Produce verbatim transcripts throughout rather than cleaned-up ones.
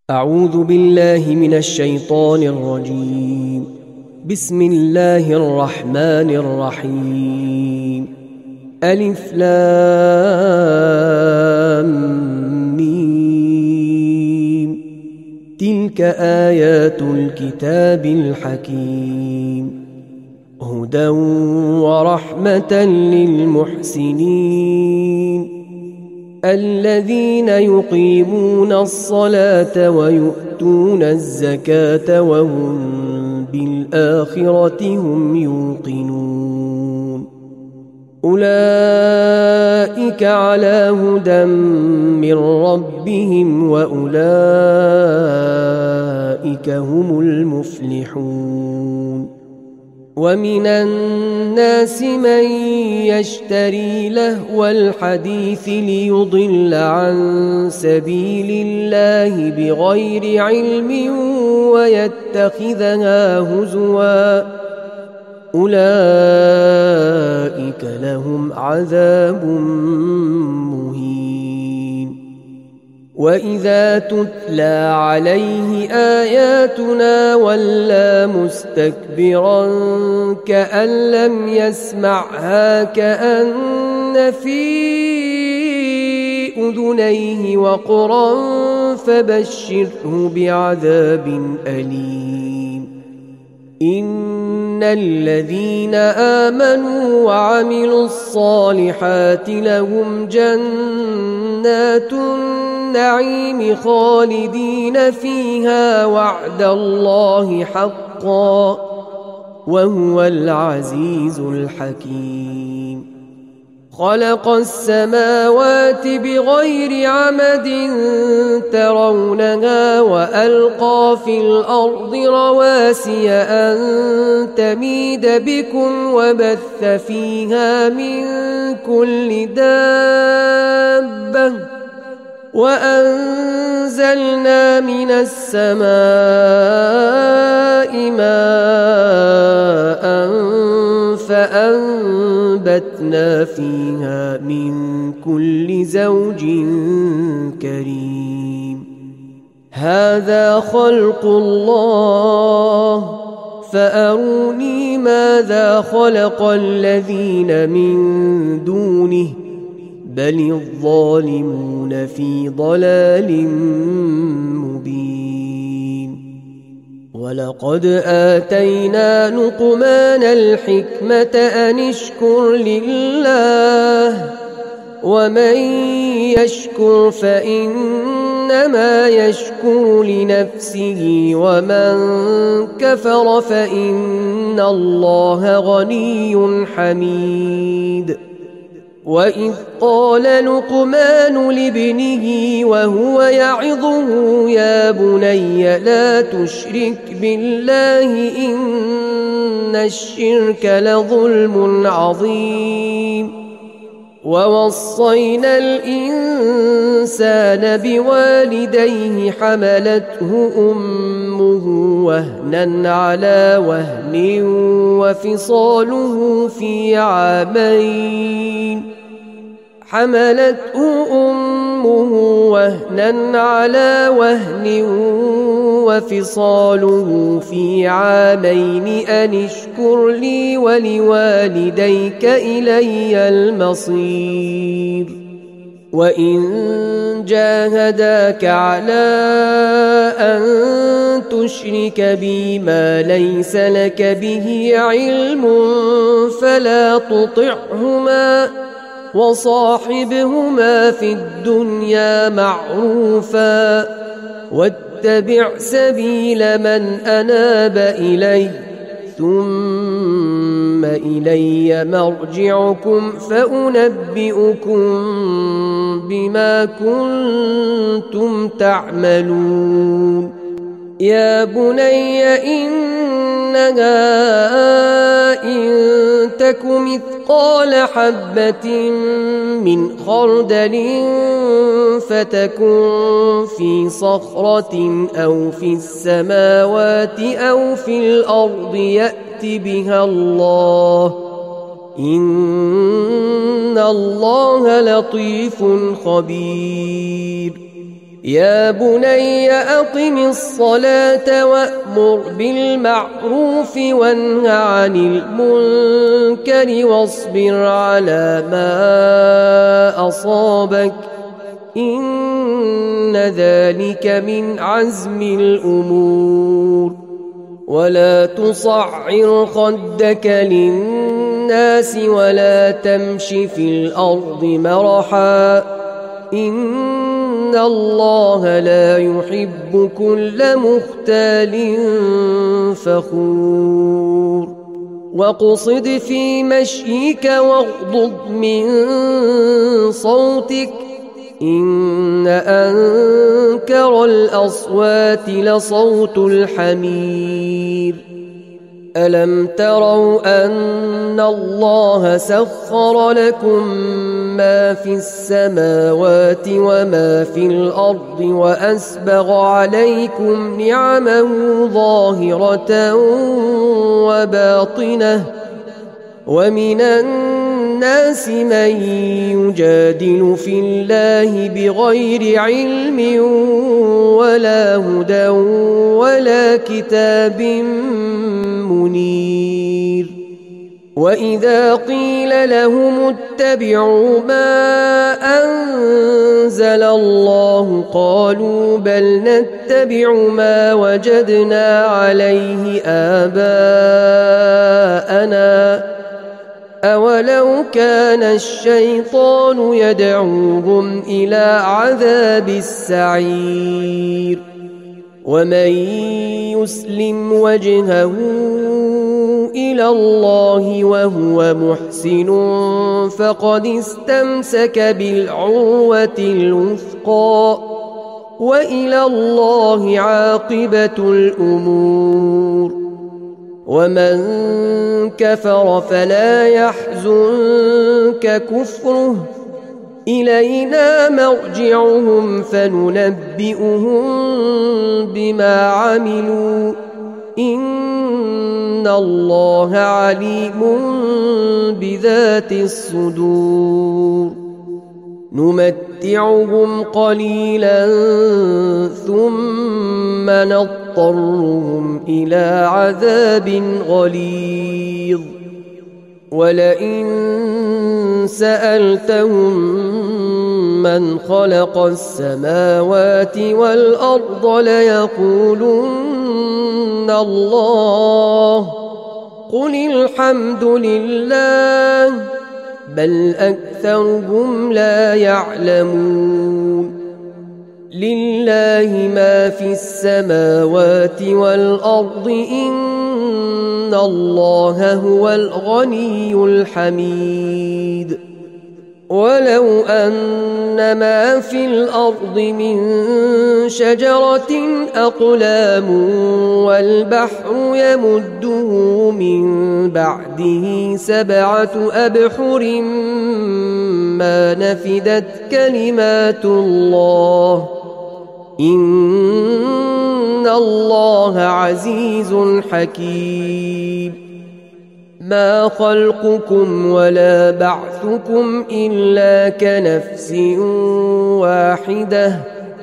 أعوذ بالله من الشيطان الرجيم. بسم الله الرحمن الرحيم. ألف لام ميم. تلك آيات الكتاب الحكيم، هدى ورحمة للمحسنين الذين يقيمون الصلاة ويؤتون الزكاة وهم بالآخرة هم يوقنون. أولئك على هدى من ربهم وأولئك هم المفلحون. ومن الناس من يشتري لهو الحديث ليضل عن سبيل الله بغير علم ويتخذها هزوا، أولئك لهم عذاب مهين. وإذا تتلى عليه آياتنا ولى مستكبرا كأن لم يسمعها كأن في أذنيه وقرا فبشره بعذاب أليم. إن الذين آمنوا وعملوا الصالحات لهم جنات النعيم خالدين فيها وعد الله حقا وهو العزيز الحكيم. خلق السماوات بغير عمد ترونها وألقى في الأرض رواسي أن تميد بكم وبث فيها من كل دابة وأنزلنا من السماء ماء فأنبتنا فيها من كل زوج كريم. هذا خلق الله فأروني ماذا خلق الذين من دونه بل الظالمون في ضلال مبين. ولقد آتينا لقمان الحكمة أن اشكر لله ومن يشكر فإنما يشكر لنفسه ومن كفر فإن الله غني حميد. وإذ قال لقمان لابنه وهو يعظه يا بني لا تشرك بالله إن الشرك لظلم عظيم. ووصينا الإنسان بوالديه حملته أمه وهنا على وهن وفصاله في عامين حملته أمه وهنا على وهن وفصاله في عامين أن اشكر لي ولوالديك إلي المصير. وإن جاهداك على أن تشرك بي ما ليس لك به علم فلا تطعهما وصاحبهما في الدنيا معروفا واتبع سبيل من أناب إلي ثم إلي مرجعكم فأنبئكم بما كنتم تعملون. يا بني إنها إن تك مثقال حبة من خردل فتكن في صخرة أو في السماوات أو في الأرض يأت بها الله إن الله لطيف خبير. يا بني أقم الصلاة وأمر بالمعروف وانه عن المنكر واصبر على ما أصابك إن ذلك من عزم الأمور ولا تصعر خدك للناس ولا تمش في الأرض مرحا إن الله لا يحب كل مختال فخور واقصد في مشيك واغضض من صوتك إن أنكر الأصوات لصوت الحمير ألم تروا أن الله سخر لكم ما في السماوات وما في الأرض وأسبغ عليكم نعمه ظاهرة وباطنة ومن الناس من يجادل في الله بغير علم ولا هدى ولا كتاب منير وإذا قيل لهم اتبعوا ما أنزل الله قالوا بل نتبع ما وجدنا عليه آباءنا أولو كان الشيطان يدعوهم إلى عذاب السعير ومن يسلم وجهه إلى الله وهو محسن فقد استمسك بالعروة الوثقى وإلى الله عاقبة الأمور ومن كفر فلا يحزنك كفره إلينا مرجعهم فننبئهم بما عملوا إن الله عليم بذات الصدور نمتعهم قليلا ثم نضطرهم إلى عذاب غليظ ولئن سألتهم من خلق السماوات والأرض ليقولن الله قل الحمد لله بل أكثرهم لا يعلمون لله ما في السماوات والأرض إن الله هو الغني الحميد ولو أن ما في الأرض من شجرة أقلام والبحر يمده من بعده سبعة أبحر ما نفدت كلمات الله إن الله عزيز حكيم ما خلقكم ولا بعثكم إلا كنفس واحدة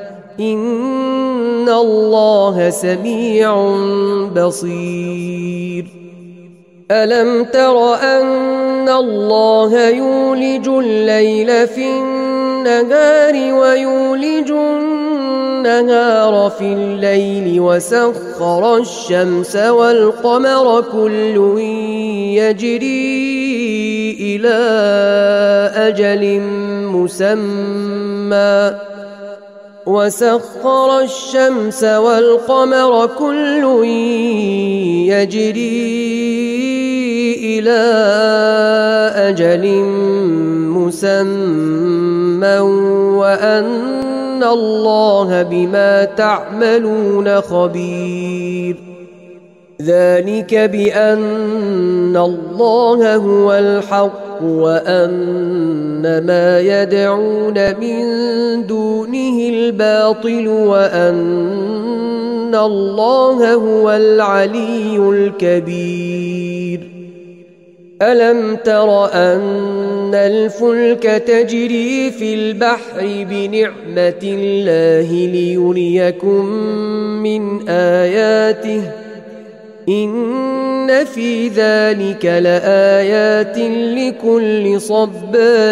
إن الله سميع بصير ألم تر أن الله يولج الليل في النهار ويولج النهار في الليل وسخر الشمس والقمر كل يجري إلى أجل مسمى وسخر الشمس والقمر كل يجري إلى أجل مسمى وأن الله بما تعملون خبير ذلك بأن الله هو الحق وأن ما يدعون من دونه الباطل وأن الله هو العلي الكبير ألم تر أن الفلك تجري في البحر بنعمة الله ليريكم من آياته إن في ذلك لآيات لكل صبار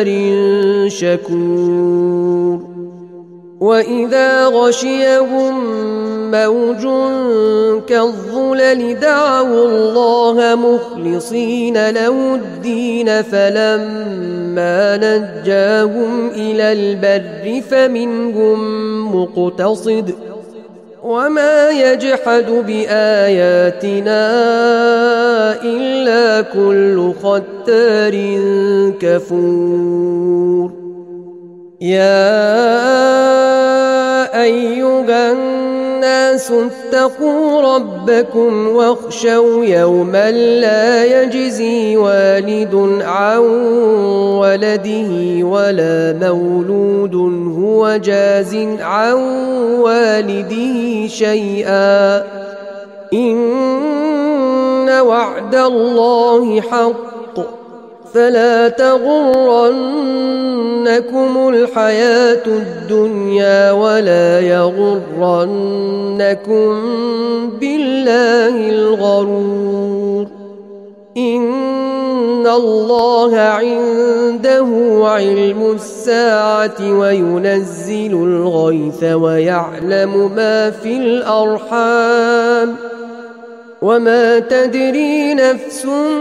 شكور وإذا غشيهم موج كالظلل دعوا الله مخلصين له الدين فلما نجاهم إلى البر فمنهم مقتصد وما يجحد بآياتنا إلا كل ختار كفور يا أيها الناس اتقوا ربكم واخشوا يوما لا يجزي والد عن ولده ولا مولود هو جاز عن والده شيئا إن وعد الله حق فلا تغرنكم الحياة الدنيا ولا يغرنكم بالله الغرور إن الله عنده علم الساعة وينزل الغيث ويعلم ما في الأرحام وما تدري نفس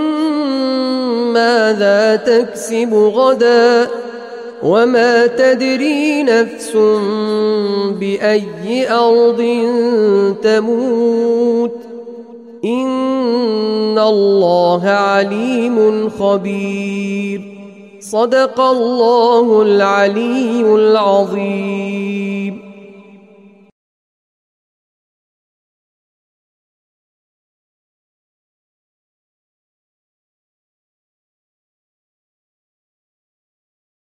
ماذا تكسب غدا وما تدري نفس بأي أرض تموت إن الله عليم خبير صدق الله العلي العظيم.